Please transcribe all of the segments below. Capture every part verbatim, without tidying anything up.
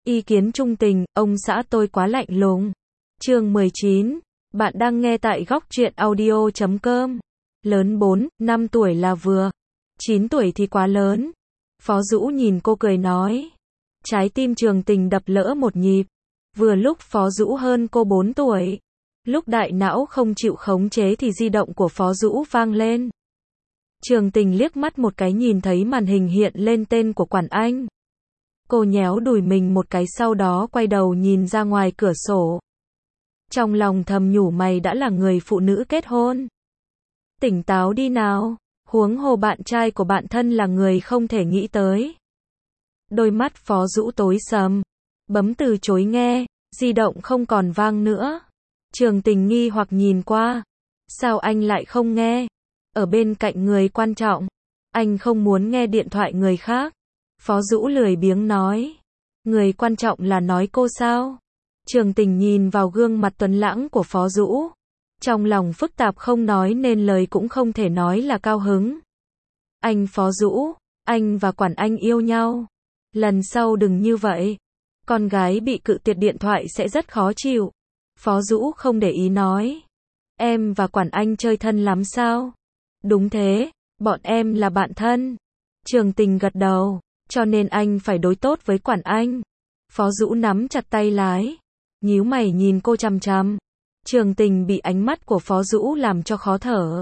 Ý kiến trung tình, ông xã tôi quá lạnh lùng. Chương mười chín. Bạn đang nghe tại góc truyện audio chấm com. Lớn bốn, năm tuổi là vừa. chín tuổi thì quá lớn. Phó Dũ nhìn cô cười nói. Trái tim Trường Tình đập lỡ một nhịp. Vừa lúc Phó Dũ hơn cô bốn tuổi. Lúc đại não không chịu khống chế thì di động của Phó Dũ vang lên. Trường Tình liếc mắt một cái nhìn thấy màn hình hiện lên tên của Quản Anh. Cô nhéo đùi mình một cái sau đó quay đầu nhìn ra ngoài cửa sổ. Trong lòng thầm nhủ mày đã là người phụ nữ kết hôn. Tỉnh táo đi nào, huống hồ bạn trai của bạn thân là người không thể nghĩ tới. Đôi mắt Phó Dũ tối sầm, bấm từ chối nghe, di động không còn vang nữa. Trường Tình nghi hoặc nhìn qua. Sao anh lại không nghe? Ở bên cạnh người quan trọng. Anh không muốn nghe điện thoại người khác. Phó Dũ lười biếng nói. Người quan trọng là nói cô sao? Trường Tình nhìn vào gương mặt tuấn lãng của Phó Dũ. Trong lòng phức tạp không nói nên lời cũng không thể nói là cao hứng. Anh Phó Dũ, anh và Quản Anh yêu nhau. Lần sau đừng như vậy. Con gái bị cự tuyệt điện thoại sẽ rất khó chịu. Phó Dũ không để ý nói. Em và Quản Anh chơi thân lắm sao? Đúng thế, bọn em là bạn thân. Trường Tình gật đầu. Cho nên anh phải đối tốt với Quản Anh. Phó Dũ nắm chặt tay lái. Nhíu mày nhìn cô chằm chằm. Trường Tình bị ánh mắt của Phó Dũ làm cho khó thở.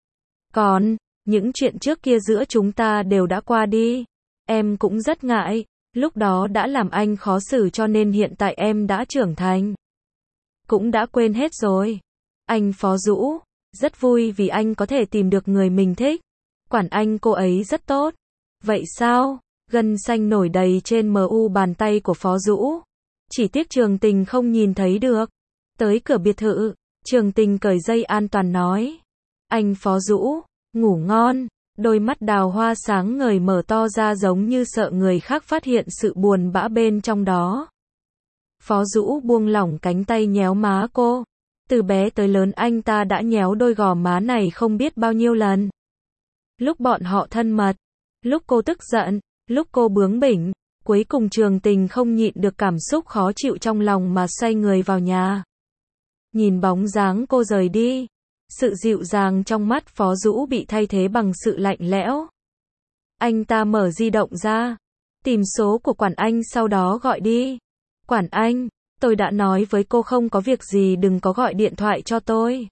Còn, những chuyện trước kia giữa chúng ta đều đã qua đi. Em cũng rất ngại. Lúc đó đã làm anh khó xử cho nên hiện tại em đã trưởng thành. Cũng đã quên hết rồi. Anh Phó Dũ, rất vui vì anh có thể tìm được người mình thích. Quản Anh cô ấy rất tốt. Vậy sao? Gân xanh nổi đầy trên mu bàn tay của Phó Dũ. Chỉ tiếc Trường Tình không nhìn thấy được. Tới cửa biệt thự, Trường Tình cởi dây an toàn nói. Anh Phó Dũ, ngủ ngon. Đôi mắt đào hoa sáng ngời mở to ra giống như sợ người khác phát hiện sự buồn bã bên trong đó. Phó Dũ buông lỏng cánh tay nhéo má cô. Từ bé tới lớn anh ta đã nhéo đôi gò má này không biết bao nhiêu lần. Lúc bọn họ thân mật, lúc cô tức giận, lúc cô bướng bỉnh, cuối cùng Trường Tình không nhịn được cảm xúc khó chịu trong lòng mà xoay người vào nhà. Nhìn bóng dáng cô rời đi, sự dịu dàng trong mắt Phó Dũ bị thay thế bằng sự lạnh lẽo. Anh ta mở di động ra, tìm số của Quản Anh sau đó gọi đi. Quản Anh, tôi đã nói với cô không có việc gì đừng có gọi điện thoại cho tôi.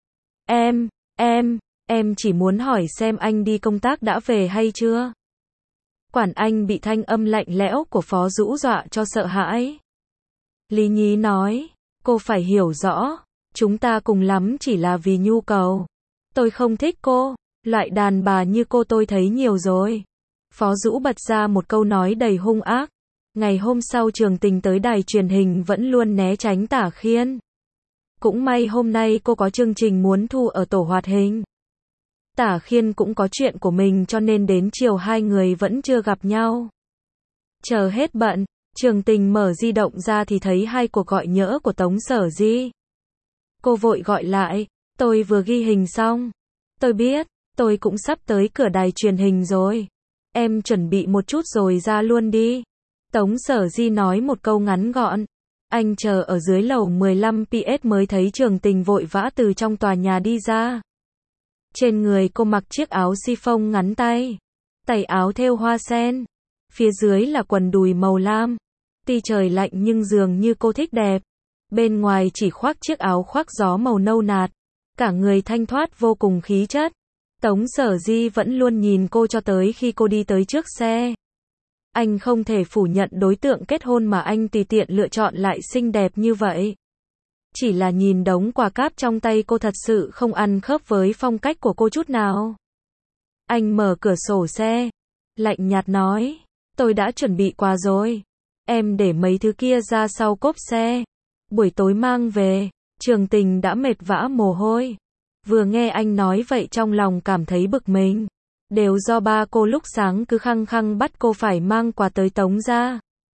Em, em, em chỉ muốn hỏi xem anh đi công tác đã về hay chưa? Quản Anh bị thanh âm lạnh lẽo của Phó Dũ dọa cho sợ hãi. Lý nhí nói, cô phải hiểu rõ, chúng ta cùng lắm chỉ là vì nhu cầu. Tôi không thích cô, loại đàn bà như cô tôi thấy nhiều rồi. Phó Dũ bật ra một câu nói đầy hung ác. Ngày hôm sau Trường Tình tới đài truyền hình vẫn luôn né tránh Tả Khiên. Cũng may hôm nay cô có chương trình muốn thu ở tổ hoạt hình. Tả Khiên cũng có chuyện của mình cho nên đến chiều hai người vẫn chưa gặp nhau. Chờ hết bận, Trường Tình mở di động ra thì thấy hai cuộc gọi nhỡ của Tống Sở Di. Cô vội gọi lại, tôi vừa ghi hình xong. Tôi biết, tôi cũng sắp tới cửa đài truyền hình rồi. Em chuẩn bị một chút rồi ra luôn đi. Tống Sở Di nói một câu ngắn gọn. Anh chờ ở dưới lầu mười lăm pê ét mới thấy Trường Tình vội vã từ trong tòa nhà đi ra. Trên người cô mặc chiếc áo chiffon ngắn tay, tay áo thêu hoa sen, phía dưới là quần đùi màu lam. Tuy trời lạnh nhưng dường như cô thích đẹp. Bên ngoài chỉ khoác chiếc áo khoác gió màu nâu nạt, cả người thanh thoát vô cùng khí chất. Tống Sở Di vẫn luôn nhìn cô cho tới khi cô đi tới trước xe. Anh không thể phủ nhận đối tượng kết hôn mà anh tùy tiện lựa chọn lại xinh đẹp như vậy. Chỉ là nhìn đống quà cáp trong tay cô thật sự không ăn khớp với phong cách của cô chút nào. Anh mở cửa sổ xe, lạnh nhạt nói, tôi đã chuẩn bị quà rồi. Em để mấy thứ kia ra sau cốp xe. Buổi tối mang về. Trường Tình đã mệt vã mồ hôi. Vừa nghe anh nói vậy trong lòng cảm thấy bực mình. Đều do ba cô lúc sáng cứ khăng khăng bắt cô phải mang quà tới Tống gia.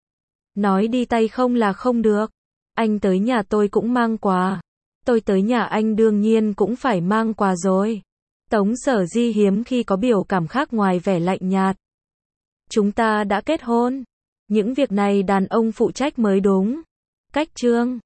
Nói đi tay không là không được. Anh tới nhà tôi cũng mang quà. Tôi tới nhà anh đương nhiên cũng phải mang quà rồi. Tống Sở Di hiếm khi có biểu cảm khác ngoài vẻ lạnh nhạt. Chúng ta đã kết hôn. Những việc này đàn ông phụ trách mới đúng. Cách chương